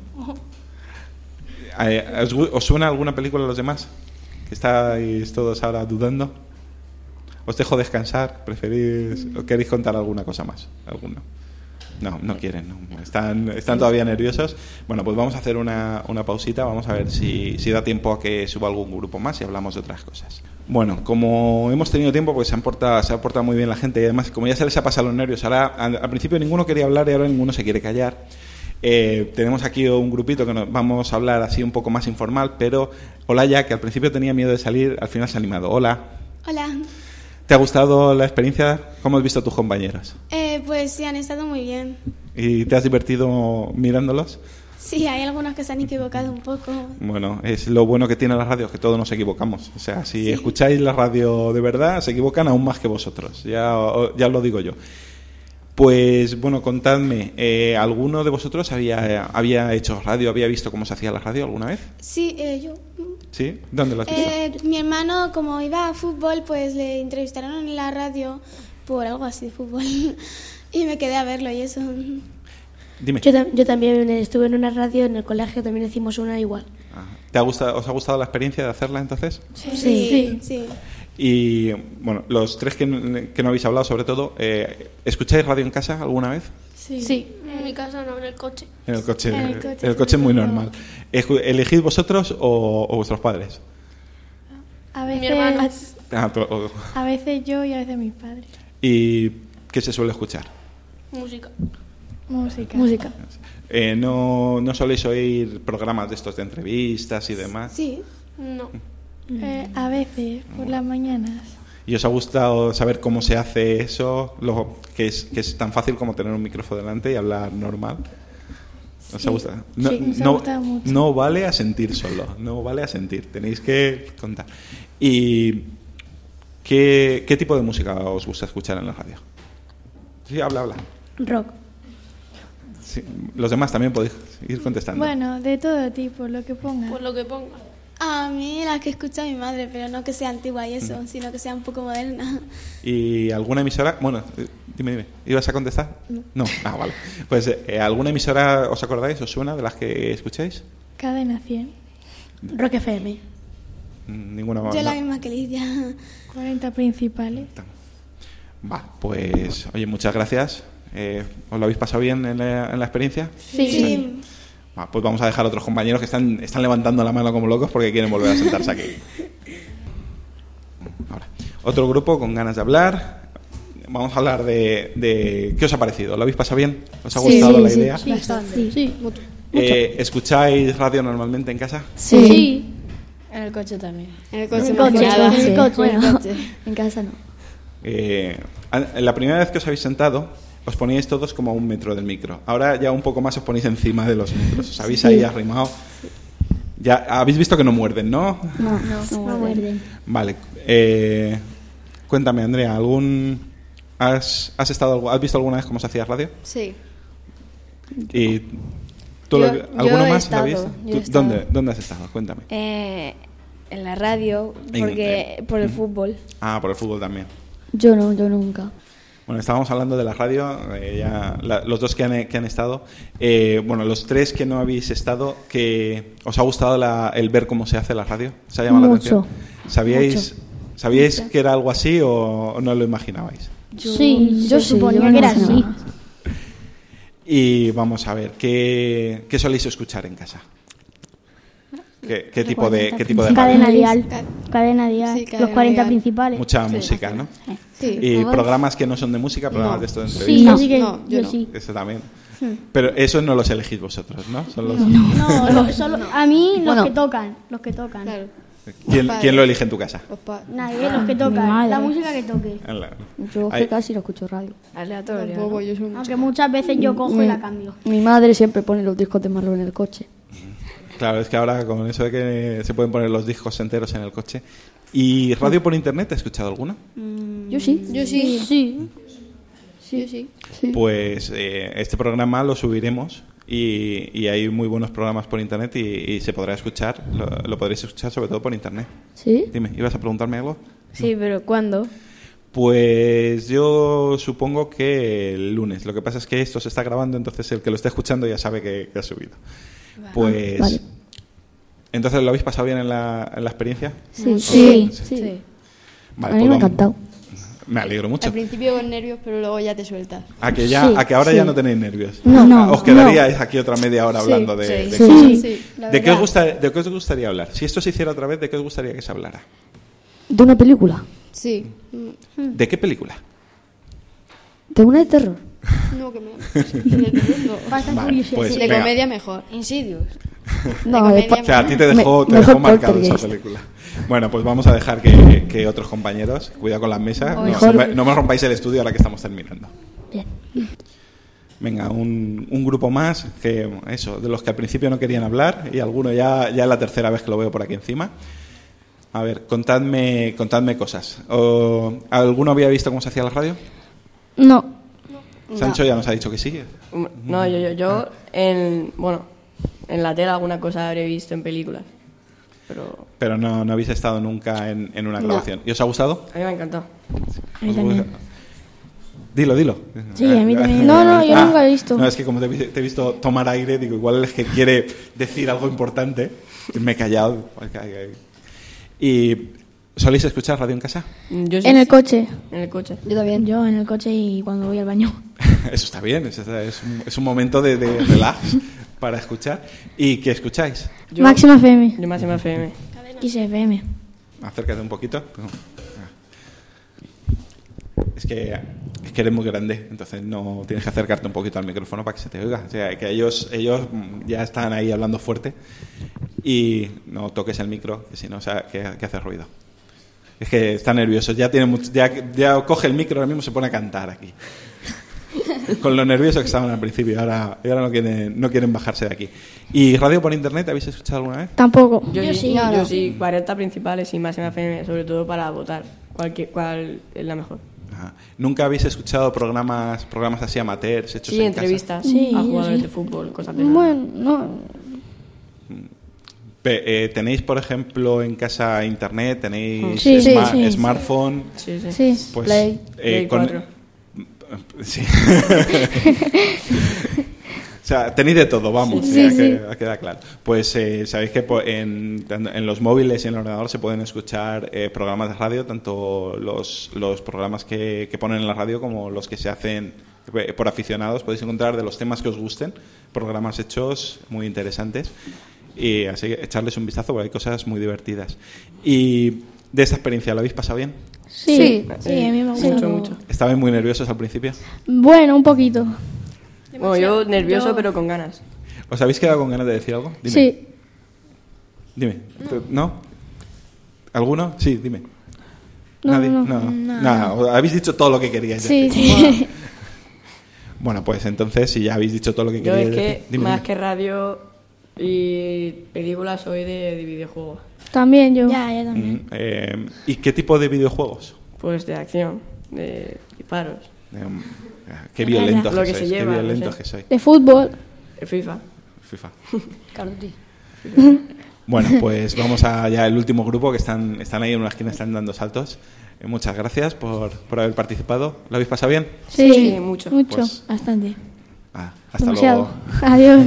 Eh, ¿Os, gu- os suena alguna película a los demás? ¿Que estáis todos ahora dudando? ¿Os dejo descansar? ¿Preferís o queréis contar alguna cosa más? ¿Alguno? No, no quieren. No. Están, están todavía nerviosos. Bueno, pues vamos a hacer una, una pausita. Vamos a ver si, si da tiempo a que suba algún grupo más y hablamos de otras cosas. Bueno, como hemos tenido tiempo, pues se han portado, se ha portado muy bien la gente. Y además, como ya se les ha pasado los nervios, ahora al, al principio ninguno quería hablar y ahora ninguno se quiere callar. Eh, tenemos aquí un grupito que nos vamos a hablar así un poco más informal, pero Olaya, que al principio tenía miedo de salir, al final se ha animado. Hola. Hola. ¿Te ha gustado la experiencia? ¿Cómo has visto a tus compañeros? Eh, pues sí, han estado muy bien. ¿Y te has divertido mirándolos? Sí, hay algunos que se han equivocado un poco. Bueno, es lo bueno que tiene la radio, que todos nos equivocamos. O sea, si Sí. escucháis la radio de verdad, se equivocan aún más que vosotros. Ya, ya os lo digo yo. Pues bueno, contadme, eh, ¿alguno de vosotros había, había hecho radio, había visto cómo se hacía la radio alguna vez? Sí, eh, yo. ¿Sí? ¿Dónde lo has visto? Eh, mi hermano, como iba a fútbol, pues le entrevistaron en la radio por algo así de fútbol. Y me quedé a verlo y eso. Dime. Yo, tam- yo también estuve en una radio en el colegio, también hicimos una igual. ¿Te ha gustado, ¿Os ha gustado la experiencia de hacerla entonces? Sí, sí. sí. Y bueno, los tres que, n- que no habéis hablado, sobre todo, eh, ¿escucháis radio en casa alguna vez? Sí. Sí. En mi casa no, en el coche. En el coche, En el el coche. el coche es muy normal. Escu- ¿Elegid vosotros o, o vuestros padres? a Mi hermano. veces, Ah, to- o- a veces yo y a veces mis padres. ¿Y qué se suele escuchar? Música. Música. Música. Eh, no, ¿No soléis oír programas de estos de entrevistas y demás? Sí. No. Eh, a veces, por las mañanas. ¿Y os ha gustado saber cómo se hace eso? Lo, que, es, que es tan fácil como tener un micrófono delante y hablar normal. ¿Os Sí. ha gustado? No, Sí, nos ha no, gustado mucho. no vale a sentir solo, no vale a sentir, tenéis que contar. ¿Y qué, qué tipo de música os gusta escuchar en la radio? Sí, habla, habla. Rock. Sí, los demás también podéis ir contestando. Bueno, de todo tipo, lo que ponga. Pues lo que ponga. A mí las que escucha mi madre, pero no que sea antigua y eso, sino que sea un poco moderna. ¿Y alguna emisora? Bueno, eh, dime, dime. ¿Ibas a contestar? No. No. Ah, vale. Pues, eh, ¿alguna emisora os acordáis, os suena de las que escucháis? Cadena cien. Rock F M. Mm, Ninguna más. Yo ¿no? la misma que Lidia. cuarenta principales. Vale, pues, oye, muchas gracias. Eh, ¿Os lo habéis pasado bien en la, en la experiencia? Sí. Sí. Vale, pues vamos a dejar a otros compañeros que están, están levantando la mano como locos porque quieren volver a sentarse aquí. Ahora, otro grupo con ganas de hablar. Vamos a hablar de, de ¿qué os ha parecido? ¿Lo habéis pasado bien? ¿Os ha Sí, gustado sí, la sí, idea? sí, bastante. Sí, sí, mucho. Eh, ¿Escucháis radio normalmente en casa? Sí. Sí. En el coche también. En el En coche, el más coche, que nada. en el Sí. coche. En el coche. En casa no. Eh, la primera vez que os habéis sentado os poníais todos como a un metro del micro. Ahora ya un poco más os ponéis encima de los micros. Os habéis Sí. ahí arrimado. Ya habéis visto que no muerden, ¿no? No, no, no muerden. Vale. Eh, cuéntame, Andrea, ¿algún has, has estado has visto alguna vez cómo se hacía radio? Sí. Y tú Yo- lo- ¿alguno yo he más lo estado, has visto? yo he ¿Tú- estado. ¿Dónde dónde has estado? Cuéntame. Eh, en la radio, En- porque por el fútbol. Ah, por el fútbol también. Yo no, yo nunca. Bueno, estábamos hablando de la radio, eh, ya, la- los dos que han, que han estado. Eh, bueno, los tres que no habéis estado, que ¿os ha gustado la- el ver cómo se hace la radio? ¿Se ha llamado Mucho. la atención? ¿Sabíais, Mucho. ¿sabíais que era algo así o, o no lo imaginabais? Sí, yo sí, suponía yo que era no sé así. nada. Y vamos a ver, ¿qué, qué soléis escuchar en casa? ¿Qué, qué tipo de qué tipo de Cadena radio? dial. Cadena dial. Sí, Los cadena cuarenta dial. principales. Mucha Sí. música, ¿no? Sí. Y Todos. programas que no son de música, programas No. de esto de Sí, entrevistas. yo sí que No, yo yo no. sí. Eso también. Pero esos no los elegís vosotros, ¿no? Son los... No, no, solo, a mí los Bueno. que tocan, los que tocan. Claro. ¿Quién, Padre. quién lo elige en tu casa? Los pa- Nadie, los que tocan. madre. La música que toque. En la- Yo Ahí. que casi no escucho radio. Aleatorio. Tampoco, ¿no? yo soy mucho. Aunque muchas veces yo cojo y la cambio. Mi madre siempre pone los discos de Marlon en el coche. Claro, es que ahora con eso de que se pueden poner los discos enteros en el coche. ¿Y radio por internet? ¿Has escuchado alguna? Yo sí. Yo sí. Sí. Yo sí. Sí. Pues eh, este programa lo subiremos y, y hay muy buenos programas por internet y, y se podrá escuchar, lo, lo podréis escuchar sobre todo por internet. ¿Sí? Dime, ¿ibas a preguntarme algo? Sí, pero ¿cuándo? Pues yo supongo que el lunes. Lo que pasa es que esto se está grabando, entonces el que lo esté escuchando ya sabe que, que ha subido. Pues... Vale. Entonces, ¿lo habéis pasado bien en la, en la experiencia? Sí. Sí. Sí. Sí. Vale, A mí pues me ha vamos. encantado. Me alegro mucho. Al principio con nervios, pero luego ya te sueltas. A que, ya, Sí, a que ahora sí. ya no tenéis nervios. No, no, Ah, Os quedaríais aquí otra media hora hablando de, de sí. cosas. Sí. Sí, la ¿De qué, os verdad. gusta, ¿De qué os gustaría hablar? Si esto se hiciera otra vez, ¿de qué os gustaría que se hablara? De una película. Sí. ¿De qué película? De una de terror. No, que me... De terror, no. Fast and Vale, Furious. pues- De venga. comedia mejor. Insidious. No, comedia de pa- O sea, a ti te dejó, Me- te dejó mejor marcado esa Poltergeist. película. Bueno, pues vamos a dejar que, que otros compañeros, cuidado con las mesas, no, Mejor- no me, no me rompáis el estudio ahora que estamos terminando. Bien. Venga, un, un grupo más, que eso, de los que al principio no querían hablar y alguno ya, ya es la tercera vez que lo veo por aquí encima. A ver, contadme, contadme cosas. O, ¿Alguno había visto cómo se hacía la radio? No. Sancho ya nos ha dicho que sí. No, yo, yo, yo en, bueno, en la tele alguna cosa habré visto en películas. Pero Pero no, no habéis estado nunca en, en una No. grabación. ¿Y os ha gustado? a mí me ha encantado. A mí ¿Os también. gusta? Dilo, dilo. Sí, a mí también. No, no, yo Ah, nunca he visto. No, es que como te, he vi- te he visto tomar aire, digo, igual es que quiere decir algo importante. Me he callado. ¿Y soléis escuchar radio en casa? Yo sí. En el coche. En el coche. Yo también. Yo en el coche y cuando voy al baño. Eso está bien, es, es un, es un momento de, de relax para escuchar. ¿Y qué escucháis? Yo- Máxima F M. Yo Máxima F M. X F M. Acércate un poquito. Es que Es que eres muy grande, entonces no tienes que acercarte un poquito al micrófono para que se te oiga. O sea, que ellos ellos ya están ahí hablando fuerte y no toques el micro, que si no, o sea, que, que hace ruido. Es que está nervioso, ya tiene mucho, ya, ya coge el micro, ahora mismo se pone a cantar aquí. Con lo nervioso que estaban al principio, ahora, ahora no quieren no quieren bajarse de aquí. ¿Y radio por internet habéis escuchado alguna vez? Tampoco. Yo, Yo sí, sí. yo No, no. sí, cuarenta principales y Máxima F M, sobre todo para votar cuál, cuál es la mejor. Ajá. ¿Nunca habéis escuchado programas programas así amateurs hechos Sí, en entrevistas casa? Sí, a yo jugadores sí. de fútbol, cosas de nada. Bueno, no. Pe- eh, ¿Tenéis, por ejemplo, en casa internet? ¿Tenéis Sí, sí, sma- sí. smartphone? Sí, sí. Sí. Pues, Play, eh, Play con- cuatro. Sí. O sea, tenéis de todo, vamos, Sí, ya sí, que- sí. ha quedado claro. Pues eh, sabéis que po- en, en los móviles y en el ordenador se pueden escuchar eh, programas de radio, tanto los, los programas que, que ponen en la radio como los que se hacen eh, por aficionados. Podéis encontrar de los temas que os gusten, programas hechos muy interesantes. Y así que echarles un vistazo porque hay cosas muy divertidas. Y de esta experiencia, ¿lo habéis pasado bien? Sí, sí, a mí me gusta. Mucho, mucho. ¿Estabais muy nerviosos al principio? Bueno, un poquito. Bueno, yo nervioso, Yo- pero con ganas. ¿Os habéis quedado con ganas de decir algo? Dime. Sí. Dime. ¿No? ¿Alguno? Sí, dime. No, ¿Nadie? no, no. no. Nada, habéis dicho todo lo que queríais Sí, decir. sí. Bueno, pues entonces, si ya habéis dicho todo lo que Yo queríais es que decir... Dime, más dime. que radio y películas soy de, de videojuegos. También yo. Ya, yo también. Mm, eh, ¿Y qué tipo de videojuegos? Pues de acción, de disparos. Eh, qué violentos Lo que, que se sois, lleva, qué no violentos sé. que sois. De fútbol. De FIFA. FIFA. Carluti. Bueno, pues vamos a ya el último grupo que están, están ahí en una esquina, están dando saltos. Eh, muchas gracias por, por haber participado. ¿Lo habéis pasado bien? Sí, Sí, mucho. Mucho, Pues- bastante. Ah, hasta Demasiado. luego. Adiós.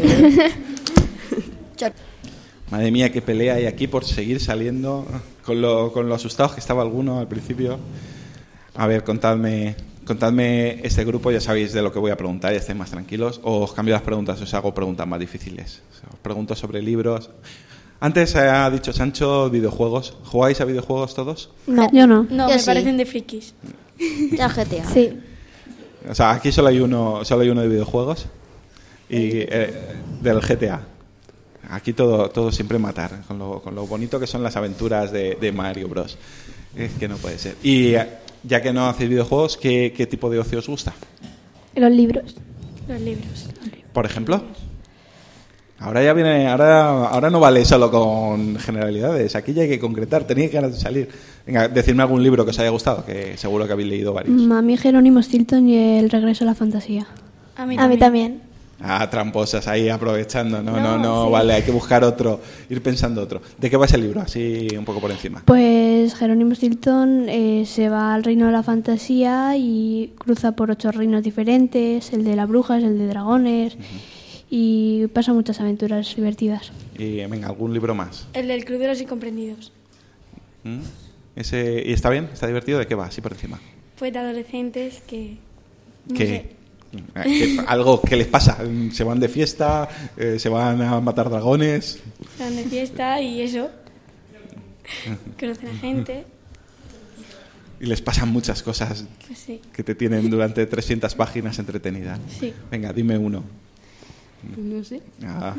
Madre mía, qué pelea hay aquí por seguir saliendo. Con lo, con lo asustados que estaba alguno al principio. A ver, contadme, contadme este grupo, ya sabéis de lo que voy a preguntar, ya estáis más tranquilos. O os cambio las preguntas, os hago preguntas más difíciles. Os pregunto sobre libros. Antes ha dicho Sancho videojuegos. ¿Jugáis a videojuegos todos? No, yo no. No, Yo me sí. parecen de frikis. Ya G T A. Sí. O sea, aquí solo hay uno, solo hay uno de videojuegos y eh, del G T A. Aquí todo, todo siempre matar, con lo, con lo bonito que son las aventuras de, de Mario Bros. Es que no puede ser. Y eh, ya que no hacéis videojuegos, ¿qué, qué tipo de ocio os gusta? Los libros. Los libros. Por ejemplo. Ahora ya viene, ahora, ahora no vale solo con generalidades. Aquí ya hay que concretar. Tenéis ganas de salir. Venga, decidme algún libro que os haya gustado, que seguro que habéis leído varios. A mí Jerónimo Stilton y El regreso a la fantasía. A mí A mí también. Ah, tramposas, ahí aprovechando. No, no, no, No, sí. vale, hay que buscar otro, ir pensando otro. ¿De qué va ese libro? Así un poco por encima. Pues Jerónimo Stilton eh, se va al reino de la fantasía y cruza por ocho reinos diferentes, el de las brujas, el de dragones, y pasa muchas aventuras divertidas. Y venga, algún libro más. El del Club de los Incomprendidos. ¿Mm? Ese, ¿Y está bien? ¿Está divertido? ¿De qué va? Así por encima. Pues de adolescentes que... no ¿Qué? sé. Eh, ¿qué- algo que les pasa. Se van de fiesta, eh, se van a matar dragones. Están de fiesta y eso. Conocen a gente. Y les pasan muchas cosas Pues sí. que te tienen durante trescientas páginas entretenidas. Sí. Venga, dime uno. No sé. Ah.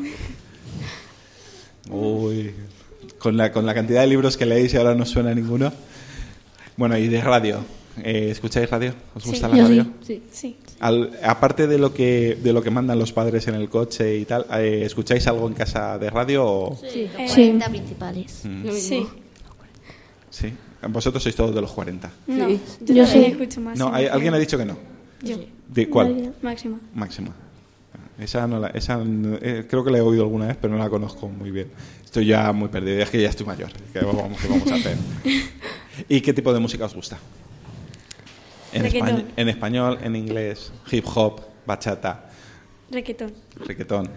Uy. Con la, con la cantidad de libros que leéis y ahora no suena ninguno. Bueno, y de radio. Eh, ¿Escucháis radio? ¿Os Sí, gusta la yo radio? sí. Sí. Al- aparte de lo que de lo que mandan los padres en el coche y tal, eh, ¿escucháis algo en casa de radio? O... Sí, los Eh, cuarenta principales. Mm. Sí. Sí. Vosotros sois todos de los cuarenta. No, Sí. yo, Yo también sí. escucho más. No, en hay- el- alguien ha dicho que no. Yo. ¿De cuál? Máxima. Máxima. Esa, no la, esa no- eh, creo que la he oído alguna vez, pero no la conozco muy bien. Estoy ya muy perdido, es que ya estoy mayor. ¿Qué vamos, qué vamos a hacer? ¿Y qué tipo de música os gusta? En, Reggaetón. españ- en español, en inglés, hip hop, bachata, Requetón. reggaetón.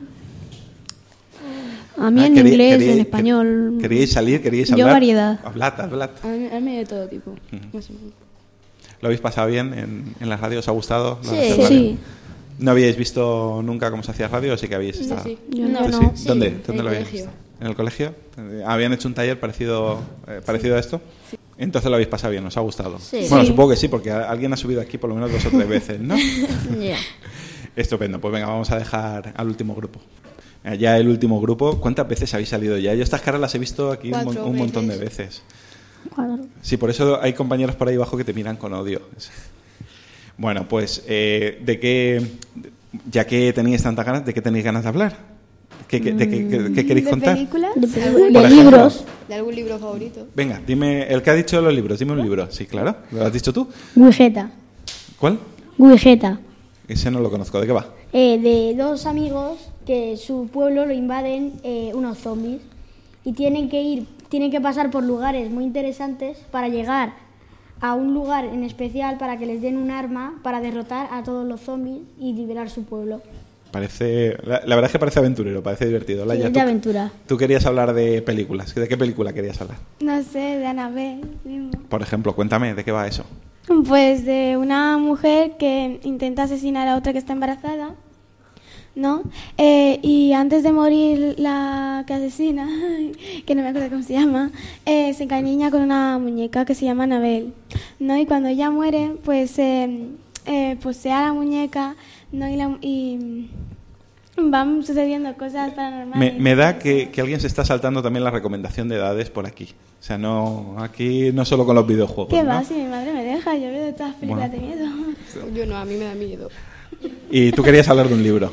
A mí Ah, en querí- inglés, queríais- en español. ¿Queríais salir? ¿Queríais Yo hablar? variedad. Hablad, hablad. A mí, a mí de todo tipo. Ujú. Más o menos. ¿Lo habéis pasado bien en, en la radio? ¿Os ha gustado? lo de Sí. hacer radio? Sí. ¿No habíais visto nunca cómo se hía radio o sí que habéis estado? sí. Yo No, no. ¿Sí? no. Sí, ¿Dónde? en ¿Dónde el lo habéis colegio. visto? ¿En el colegio? Eh, ¿Habían hecho un taller parecido, eh, parecido a esto? Entonces lo habéis pasado bien, ¿os ha gustado? Sí. Bueno, Sí. supongo que sí, porque alguien ha subido aquí por lo menos dos o tres veces, ¿no? Ya. Estupendo, pues venga, vamos a dejar al último grupo. Eh, Ya el último grupo, ¿cuántas veces habéis salido ya? Yo estas caras las he visto aquí un, mon- Cuatro un montón de veces. veces. Sí, por eso hay compañeros por ahí abajo que te miran con odio. Bueno, pues, eh, ¿de qué, ya que tenéis tantas ganas, de qué tenéis ganas de hablar? ¿Qué, qué- de qué, qué- qué queréis ¿De contar? películas? De, ¿De de Por ejemplo. libros. ¿De algún libro favorito? Venga, dime, el que ha dicho los libros, dime un libro. Sí, claro, ¿lo has dicho tú? Guijeta. ¿Cuál? Guijeta. Ese no lo conozco, ¿de qué va? Eh, de dos amigos que su pueblo lo invaden eh, unos zombies y tienen que ir, tienen que pasar por lugares muy interesantes para llegar a un lugar en especial para que les den un arma para derrotar a todos los zombies y liberar su pueblo. Parece, la, la verdad es que parece aventurero, parece divertido. Sí, Laia, es tú, de aventura. tú querías hablar de películas. ¿De qué película querías hablar? No sé, de Annabelle mismo. Por ejemplo, cuéntame, ¿de qué va eso? Pues de una mujer que intenta asesinar a otra que está embarazada, ¿no? Eh, y antes de morir la que asesina, que no me acuerdo cómo se llama, eh, se encariña con una muñeca que se llama Annabelle, ¿no? Y cuando ella muere, pues eh, eh, posee a la muñeca, ¿no? Y, la, y van sucediendo cosas paranormales. Me, me da que, que alguien se está saltando también la recomendación de edades por aquí. O sea, no, aquí no solo con los videojuegos. ¿Qué ¿no? va? Si mi madre me deja, yo veo todas las películas Bueno. de miedo. Yo no, a mí me da miedo. Y tú querías hablar de un libro.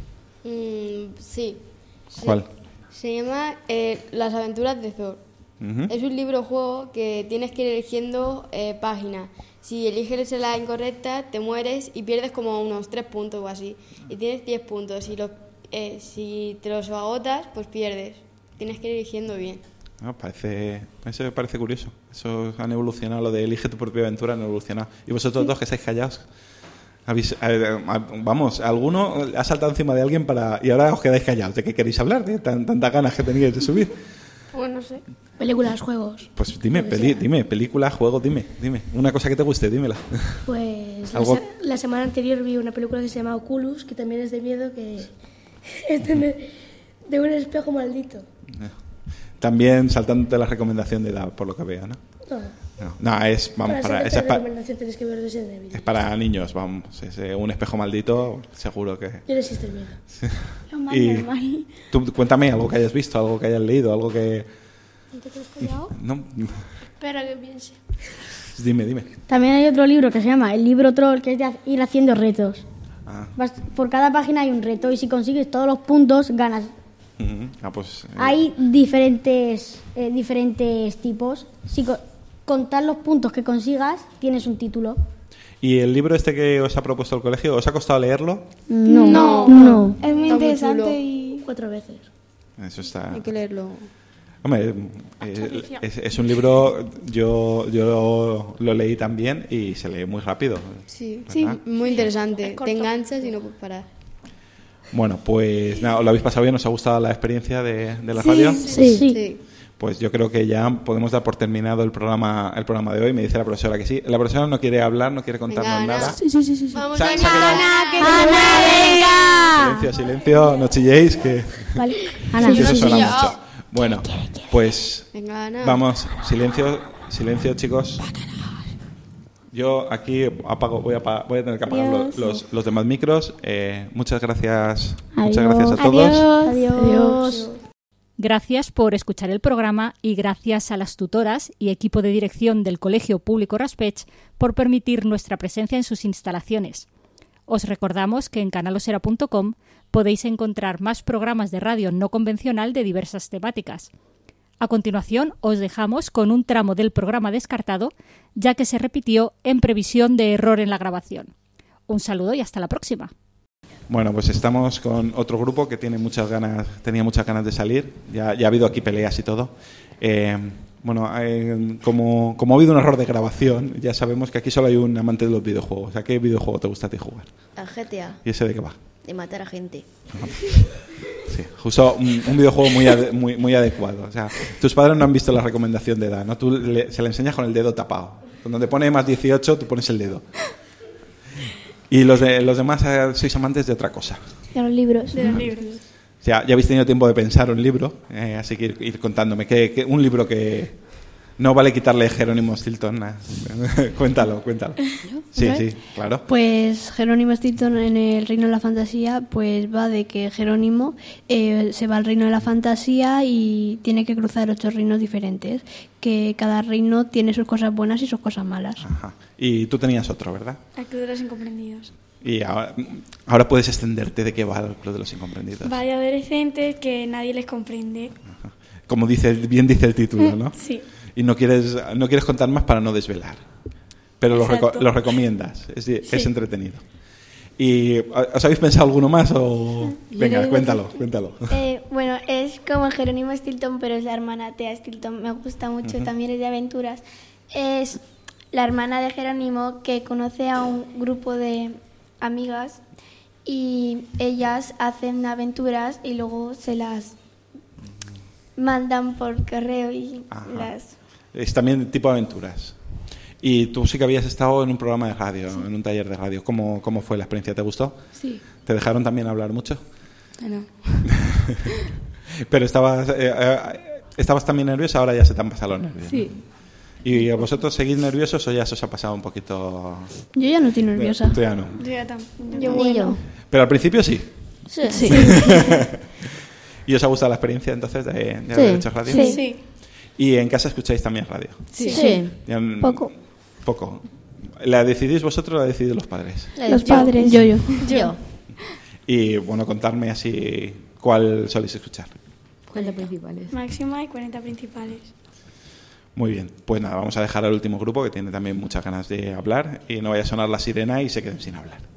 Mm, sí. Se- ¿Cuál? Se llama eh, Las aventuras de Thor. Ujú. Es un libro juego que tienes que ir eligiendo eh, páginas. Si eliges la incorrecta, te mueres y pierdes como unos tres puntos o así. Y tienes diez puntos. Si, los, eh, si te los agotas, pues pierdes. Tienes que ir eligiendo bien. Ah, parece, eso me parece curioso. Eso han evolucionado, lo de elige tu propia aventura han evolucionado. Y vosotros dos que estáis callados, habéis, eh, vamos, alguno ha saltado encima de alguien para y ahora os quedáis callados. ¿De qué queréis hablar? ¿De tan, tantas ganas que teníais de subir? Pues no sé. Películas, juegos. Pues dime, peli, dime, película, juego, dime, dime. Una cosa que te guste, dímela. Pues la, Algo- se- la semana anterior vi una película que se llama Oculus, que también es de miedo, que es de, de un espejo maldito. También saltándote la recomendación de edad, por lo que veo, ¿no? No. No, no es, vamos, para para, ser esa es, esta pa- recomendación tienes que ver Resident Evil. es para niños, vamos. Es, eh, un espejo maldito, seguro que... Yo no existe el miedo. Lo más Y normal. tú cuéntame algo que hayas visto, algo que hayas leído, algo que... ¿No te quedas callado? No, Espera que piense. dime, dime. También hay otro libro que se llama El libro troll, que es de ir haciendo retos. Ah. Vas- por cada página hay un reto y si consigues todos los puntos, ganas. Ujú. Ah, pues... eh, Hay diferentes, eh, diferentes tipos. Si co- contar los puntos que consigas, tienes un título. ¿Y el libro este que os ha propuesto el colegio, os ha costado leerlo? No, No. no. Es muy Está muy interesante chulo. y... Cuatro veces. Eso está... Hay que leerlo. Hombre, eh, es, es un libro, yo, yo lo, lo leí también y se lee muy rápido. Sí, ¿verdad? muy interesante. Es corto. Te enganchas y no puedes parar. Bueno, pues nada, ¿os lo habéis pasado bien? ¿Os ha gustado la experiencia de, de la Sí, radio? Sí. Sí. Pues yo creo que ya podemos dar por terminado el programa el programa de hoy. Me dice la profesora que sí. La profesora no quiere hablar, no quiere contarnos Venga, Ana. nada. Sí, sí, sí, sí. sí. Vamos, Sa- Ana, sáquenla. Ana, que te Silencio, silencio, no chilléis, que, Vale. Ana, que eso suena chillo. mucho. Bueno, pues Venga, Ana. vamos, silencio, silencio, chicos. Yo aquí apago, voy a, apa- voy a tener que apagar los, Adiós. los, los demás micros. Eh, muchas gracias, muchas Adiós. gracias a todos. Adiós. Adiós. Gracias por escuchar el programa y gracias a las tutoras y equipo de dirección del Colegio Público Raspech por permitir nuestra presencia en sus instalaciones. Os recordamos que en canalosera punto com podéis encontrar más programas de radio no convencional de diversas temáticas. A continuación, os dejamos con un tramo del programa descartado, ya que se repitió en previsión de error en la grabación. Un saludo y hasta la próxima. Bueno, pues estamos con otro grupo que tiene muchas ganas, tenía muchas ganas de salir. Ya, ya ha habido aquí peleas y todo. Eh, bueno, eh, como, como ha habido un error de grabación, ya sabemos que aquí solo hay un amante de los videojuegos. ¿A qué videojuego te gusta a ti jugar? Al G T A, ¿Y ese de qué va? de matar a gente. Sí, justo un, un videojuego muy, ade- muy, muy adecuado. O sea, tus padres no han visto la recomendación de edad, ¿no? Tú le- se la enseñas con el dedo tapado. Cuando te pone más dieciocho, tú pones el dedo. Y los, de, los demás eh, sois amantes de otra cosa. De los libros. De los libros. Ya, ya habéis tenido tiempo de pensar un libro, eh, así que ir, ir contándome. ¿qué, qué, un libro que... No vale quitarle Jerónimo Stilton. Nah. Cuéntalo, cuéntalo. Sí, sí, claro. Pues Jerónimo Stilton en el Reino de la Fantasía pues va de que Jerónimo eh, se va al Reino de la Fantasía y tiene que cruzar ocho reinos diferentes, que cada reino tiene sus cosas buenas y sus cosas malas. Ajá. Y tú tenías otro, ¿verdad? El Club de los Incomprendidos. Y ahora, ahora puedes extenderte de qué va el Club de los Incomprendidos. Va de adolescentes que nadie les comprende. Ajá. Como dice, bien dice el título, ¿no? Sí. Y no quieres, no quieres contar más para no desvelar. Pero lo, reco lo recomiendas, es, sí. es entretenido. ¿Y os habéis pensado alguno más? O... Venga, cuéntalo, cuéntalo. Eh, bueno, es como Jerónimo Stilton, pero es la hermana Thea Stilton. Me gusta mucho, uh-huh. También es de aventuras. Es la hermana de Jerónimo que conoce a un grupo de amigas y ellas hacen aventuras y luego se las mandan por correo y Ajá. las... Es también tipo aventuras. Y tú sí que habías estado en un programa de radio, sí. en un taller de radio. ¿Cómo, ¿Cómo fue la experiencia? ¿Te gustó? Sí. ¿Te dejaron también hablar mucho? No. Pero estabas, eh, eh, estabas también nerviosa, ahora ya se te han pasado los nervios. Sí. ¿No? ¿Y vosotros seguís nerviosos o ya se os ha pasado un poquito...? Yo ya no estoy nerviosa. Tú ya no. Yo ya tampoco. Yo bueno. Pero al principio sí. Sí. sí. ¿Y os ha gustado la experiencia entonces de, de sí. haber hecho radio? Sí. sí. ¿Y en casa escucháis también radio? Sí. sí. En, Poco. Poco. ¿La decidís vosotros o la deciden los padres? Los padres. Yo, yo. Yo. Y bueno, contarme así cuál soléis escuchar. cuarenta principales. Máxima y cuarenta principales. Muy bien. Pues nada, vamos a dejar al último grupo que tiene también muchas ganas de hablar y no vaya a sonar la sirena y se queden sin hablar.